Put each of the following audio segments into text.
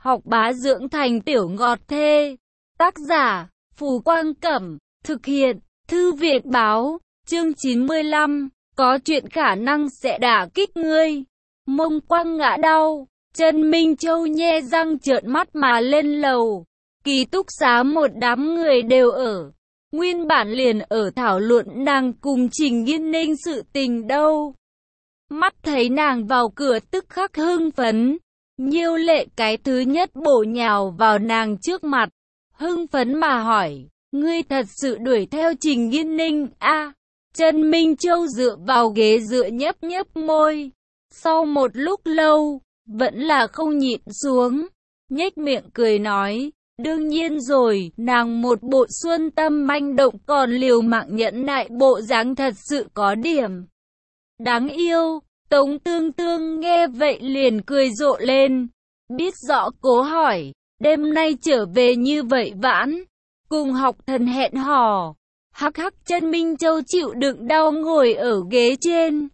học bá dưỡng thành tiểu ngọt thê. Tác giả, Phù Quang Cẩm. Thực hiện, Thư viện Báo. Chương 95. Có chuyện khả năng sẽ đả kích ngươi. Mông Quang ngã đau. Trần Minh Châu nhe răng trợn mắt mà lên lầu. Ký túc xá một đám người đều ở. Nguyên bản liền ở thảo luận nàng cùng Trình Nghiên Ninh sự tình đâu. Mắt thấy nàng vào cửa tức khắc hưng phấn. Nhiêu Lệ cái thứ nhất bổ nhào vào nàng trước mặt. Hưng phấn mà hỏi, ngươi thật sự đuổi theo Trình Nghiên Ninh a? Trần Minh Châu dựa vào ghế dựa nhấp nhấp môi. Sau một lúc lâu, vẫn là không nhịn xuống. Nhếch miệng cười nói, đương nhiên rồi, nàng một bộ xuân tâm manh động còn liều mạng nhẫn nại bộ dáng thật sự có điểm đáng yêu. Tống Tương Tương nghe vậy liền cười rộ lên. Biết rõ cố hỏi, đêm nay trở về như vậy vãn, cùng học thần hẹn hò. Hắc hắc, Trần Minh Châu chịu đựng đau ngồi ở ghế trên.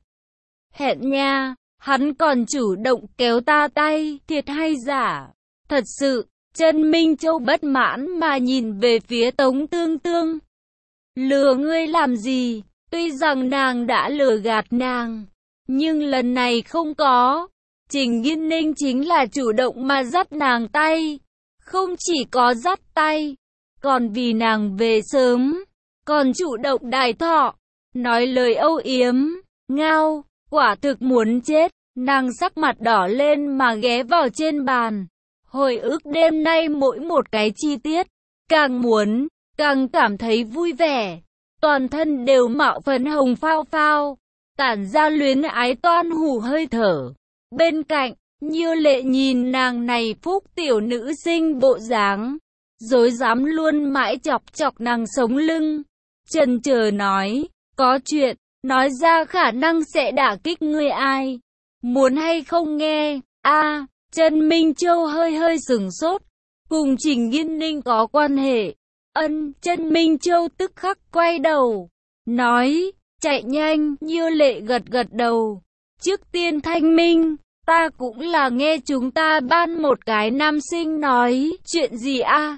Hẹn nha, hắn còn chủ động kéo ta tay, thiệt hay giả? Thật sự. Trần Minh Châu bất mãn mà nhìn về phía Tống Tương Tương. Lừa ngươi làm gì? Tuy rằng nàng đã lừa gạt nàng, nhưng lần này không có. Trình Nghiên Ninh chính là chủ động mà dắt nàng tay. Không chỉ có dắt tay, còn vì nàng về sớm, còn chủ động đài thọ, nói lời âu yếm, ngao, quả thực muốn chết. Nàng sắc mặt đỏ lên mà ghé vào trên bàn. Hồi ức đêm nay mỗi một cái chi tiết, càng muốn, càng cảm thấy vui vẻ. Toàn thân đều mạo phấn hồng phao phao, tản ra luyến ái toan hủ hơi thở. Bên cạnh, Nhiêu Lệ nhìn nàng này phúc tiểu nữ sinh bộ dáng, dối dám luôn mãi chọc chọc nàng sống lưng. Chần chờ nói, có chuyện, nói ra khả năng sẽ đả kích ngươi ai. Muốn hay không nghe, a? Trần Minh Châu hơi sửng sốt, cùng Trình Nghiên Ninh có quan hệ. Trần Minh Châu tức khắc quay đầu, nói, chạy nhanh. Nhiêu Lệ gật đầu. Trước tiên thanh minh, ta cũng là nghe chúng ta ban một cái nam sinh nói, chuyện gì a?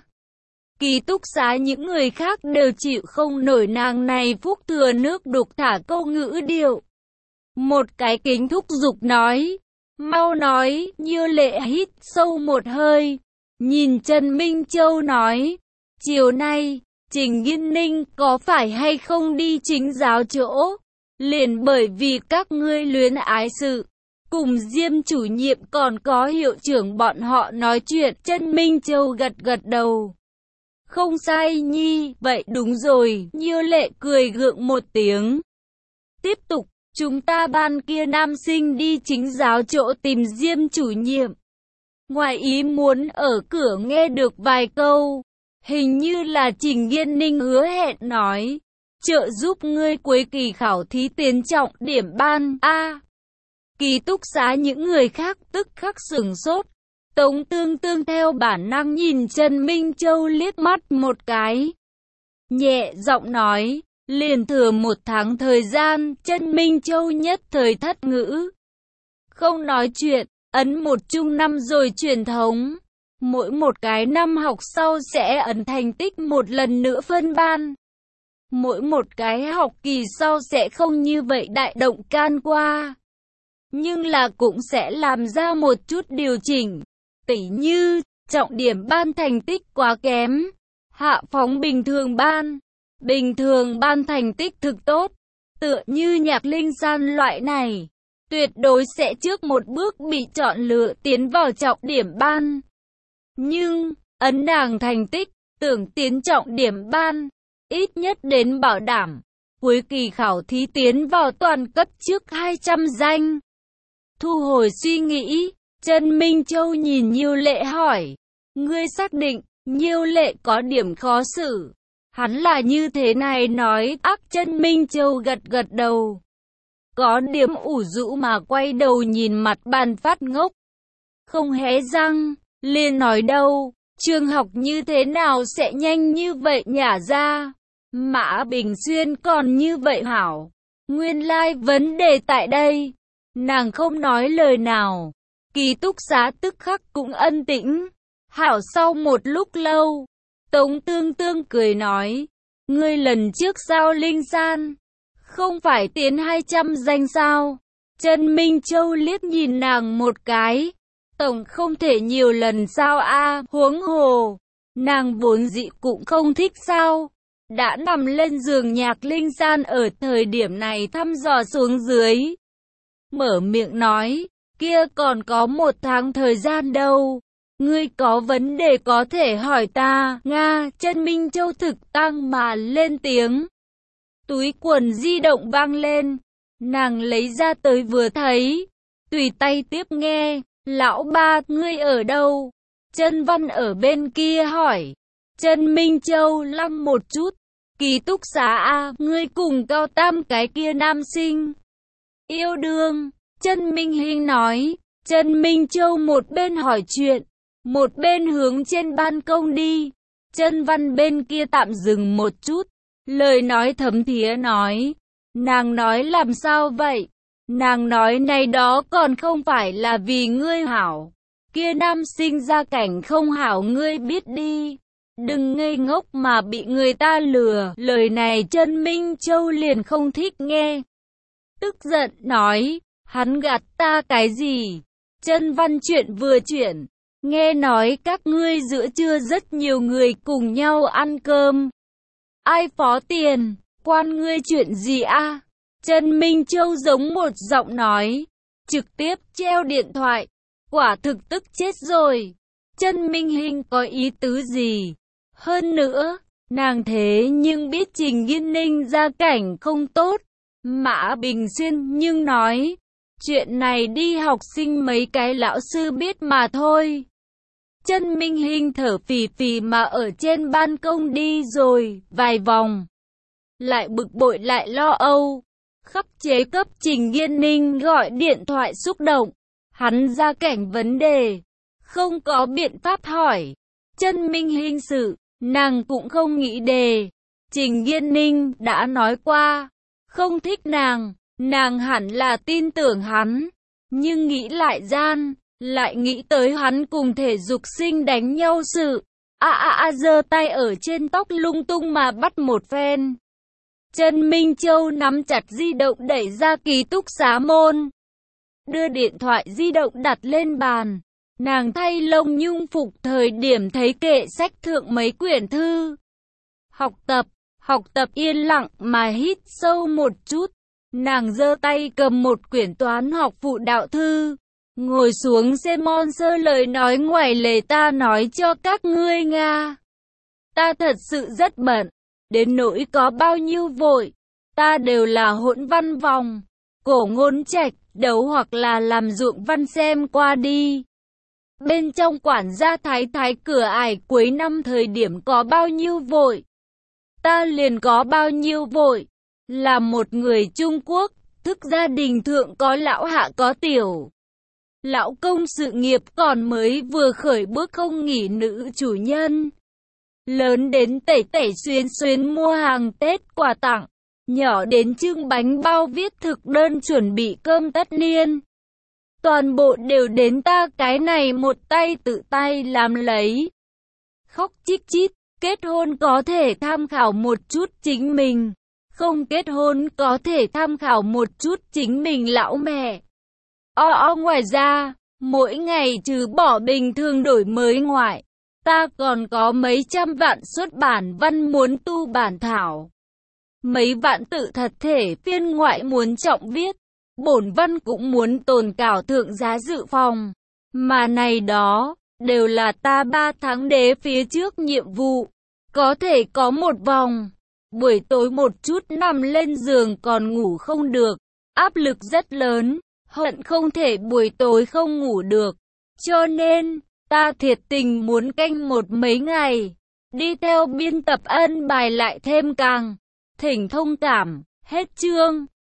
Ký túc xá những người khác đều chịu không nổi nàng này phúc thừa nước đục thả câu ngữ điệu. Một cái kính thúc giục nói, mau nói. Nhiêu Lệ hít sâu một hơi, nhìn Trần Minh Châu nói, chiều nay, Trình Nghiên Ninh có phải hay không đi chính giáo chỗ? Liền bởi vì các ngươi luyến ái sự, cùng Diêm chủ nhiệm còn có hiệu trưởng bọn họ nói chuyện. Trần Minh Châu gật đầu. Không sai nhi, vậy đúng rồi. Nhiêu Lệ cười gượng một tiếng. Tiếp tục. Chúng ta ban kia nam sinh đi chính giáo chỗ tìm Diêm chủ nhiệm. Ngoài ý muốn ở cửa nghe được vài câu. Hình như là Trình Nghiên Ninh hứa hẹn nói, trợ giúp ngươi cuối kỳ khảo thí tiến trọng điểm ban a. Ký túc xá những người khác tức khắc sửng sốt. Tống Tương Tương theo bản năng nhìn Trần Minh Châu liếc mắt một cái. Nhẹ giọng nói, liền thừa 1 tháng thời gian. Trần Minh Châu nhất thời thất ngữ. Không nói chuyện, ấn một chung năm rồi truyền thống. Mỗi một cái năm học sau sẽ ấn thành tích một lần nữa phân ban. Mỗi một cái học kỳ sau sẽ không như vậy đại động can qua. Nhưng là cũng sẽ làm ra một chút điều chỉnh. Tỉ như, trọng điểm ban thành tích quá kém, hạ phóng bình thường ban. Bình thường ban thành tích thực tốt, tựa như Nhạc Linh San loại này, tuyệt đối sẽ trước một bước bị chọn lựa tiến vào trọng điểm ban. Nhưng, ấn nàng thành tích, tưởng tiến trọng điểm ban, ít nhất đến bảo đảm, cuối kỳ khảo thí tiến vào toàn cấp trước 200 danh. Thu hồi suy nghĩ, Trần Minh Châu nhìn Nhiêu Lệ hỏi, ngươi xác định? Nhiêu Lệ có điểm khó xử. Hắn là như thế này nói, Trần Minh Châu gật đầu. Có điểm ủ rũ mà quay đầu nhìn mặt bàn phát ngốc. Không hé răng, liền nói đâu, trường học như thế nào sẽ nhanh như vậy nhả ra. Mã Bình Xuyên còn như vậy hảo. Nguyên lai vấn đề tại đây. Nàng không nói lời nào. Ký túc xá tức khắc cũng ân tĩnh. Hảo, sau một lúc lâu, Tống Tương Tương cười nói, ngươi lần trước giao linh san, không phải tiến 200 danh sao? Trần Minh Châu liếc nhìn nàng một cái, tổng không thể nhiều lần sao a, huống hồ, nàng vốn dĩ cũng không thích sao? Đã nằm lên giường Nhạc Linh San ở thời điểm này thăm dò xuống dưới. Mở miệng nói, kia còn có 1 tháng thời gian đâu. Ngươi có vấn đề có thể hỏi ta, Nga. Trần Minh Châu thực tăng mà lên tiếng. Túi quần di động vang lên, nàng lấy ra tới vừa thấy, tùy tay tiếp nghe. Lão ba, ngươi ở đâu? Trần Văn ở bên kia hỏi. Trần Minh Châu lăng một chút. Ký túc xá a, ngươi cùng Cao Tam cái kia nam sinh yêu đương. Trần Minh Hinh nói. Trần Minh Châu một bên hỏi chuyện, một bên hướng trên ban công đi. Trần Văn bên kia tạm dừng một chút, lời nói thấm thía nói. Nàng nói làm sao vậy? Nàng nói này đó còn không phải là vì ngươi hảo. Kia nam sinh gia cảnh không hảo ngươi biết đi. Đừng ngây ngốc mà bị người ta lừa. Lời này Trần Minh Châu liền không thích nghe. Tức giận nói, hắn gạt ta cái gì? Trần Văn chuyện vừa chuyển. Nghe nói các ngươi giữa trưa rất nhiều người cùng nhau ăn cơm. Ai phó tiền? Quan ngươi chuyện gì a? Trần Minh Châu giống một giọng nói. Trực tiếp treo điện thoại. Quả thực tức chết rồi. Trần Minh Hinh có ý tứ gì? Hơn nữa, nàng thế nhưng biết Trình Nghiên Ninh gia cảnh không tốt. Mã Bình Xuyên nhưng nói, chuyện này đi học sinh mấy cái lão sư biết mà thôi. Trần Minh Hinh thở phì phì mà ở trên ban công đi rồi vài vòng. Lại bực bội lại lo âu. Khắc chế cấp Trình Nghiên Ninh gọi điện thoại xúc động. Hắn gia cảnh vấn đề, không có biện pháp hỏi. Trần Minh Hinh sự, nàng cũng không nghĩ đề. Trình Nghiên Ninh đã nói qua, không thích nàng, nàng hẳn là tin tưởng hắn. Nhưng nghĩ lại gian, lại nghĩ tới hắn cùng thể dục sinh đánh nhau sự. Giơ tay ở trên tóc lung tung mà bắt một phen. Trần Minh Châu nắm chặt di động đẩy ra ký túc xá môn. Đưa điện thoại di động đặt lên bàn. Nàng thay lông nhung phục thời điểm thấy kệ sách thượng mấy quyển thư. Học tập yên lặng mà hít sâu một chút. Nàng giơ tay cầm một quyển toán học phụ đạo thư. Ngồi xuống xem mòn sơ lời nói ngoài lề ta nói cho các ngươi Nga. Ta thật sự rất bận. Đến nỗi có bao nhiêu vội. Ta đều là hỗn văn vòng. Cổ ngôn trạch, đấu hoặc là làm ruộng văn xem qua đi. Bên trong quản gia thái thái cửa ải cuối năm thời điểm có bao nhiêu vội. Ta liền có bao nhiêu vội. Là một người Trung Quốc, thức gia đình thượng có lão hạ có tiểu. Lão công sự nghiệp còn mới vừa khởi bước không nghỉ nữ chủ nhân. Lớn đến tẩy tẩy xuyến xuyến mua hàng Tết quà tặng. Nhỏ đến trưng bánh bao viết thực đơn chuẩn bị cơm tất niên. Toàn bộ đều đến ta cái này một tay tự tay làm lấy. Khóc chít chít, kết hôn có thể tham khảo một chút chính mình. Không kết hôn có thể tham khảo một chút chính mình lão mẹ. Ngoài ra, mỗi ngày trừ bỏ bình thường đổi mới ngoại, ta còn có mấy trăm vạn xuất bản văn muốn tu bản thảo. Mấy vạn tự thật thể phiên ngoại muốn trọng viết. Bổn văn cũng muốn tồn cảo thượng giá dự phòng. Mà này đó, đều là ta 3 tháng đế phía trước nhiệm vụ. Có thể có một vòng. Buổi tối một chút nằm lên giường còn ngủ không được. Áp lực rất lớn. Hận không thể buổi tối không ngủ được. Cho nên, ta thiệt tình muốn canh một mấy ngày. Đi theo biên tập ân bài lại thêm càng. Thỉnh thông cảm. Hết chương.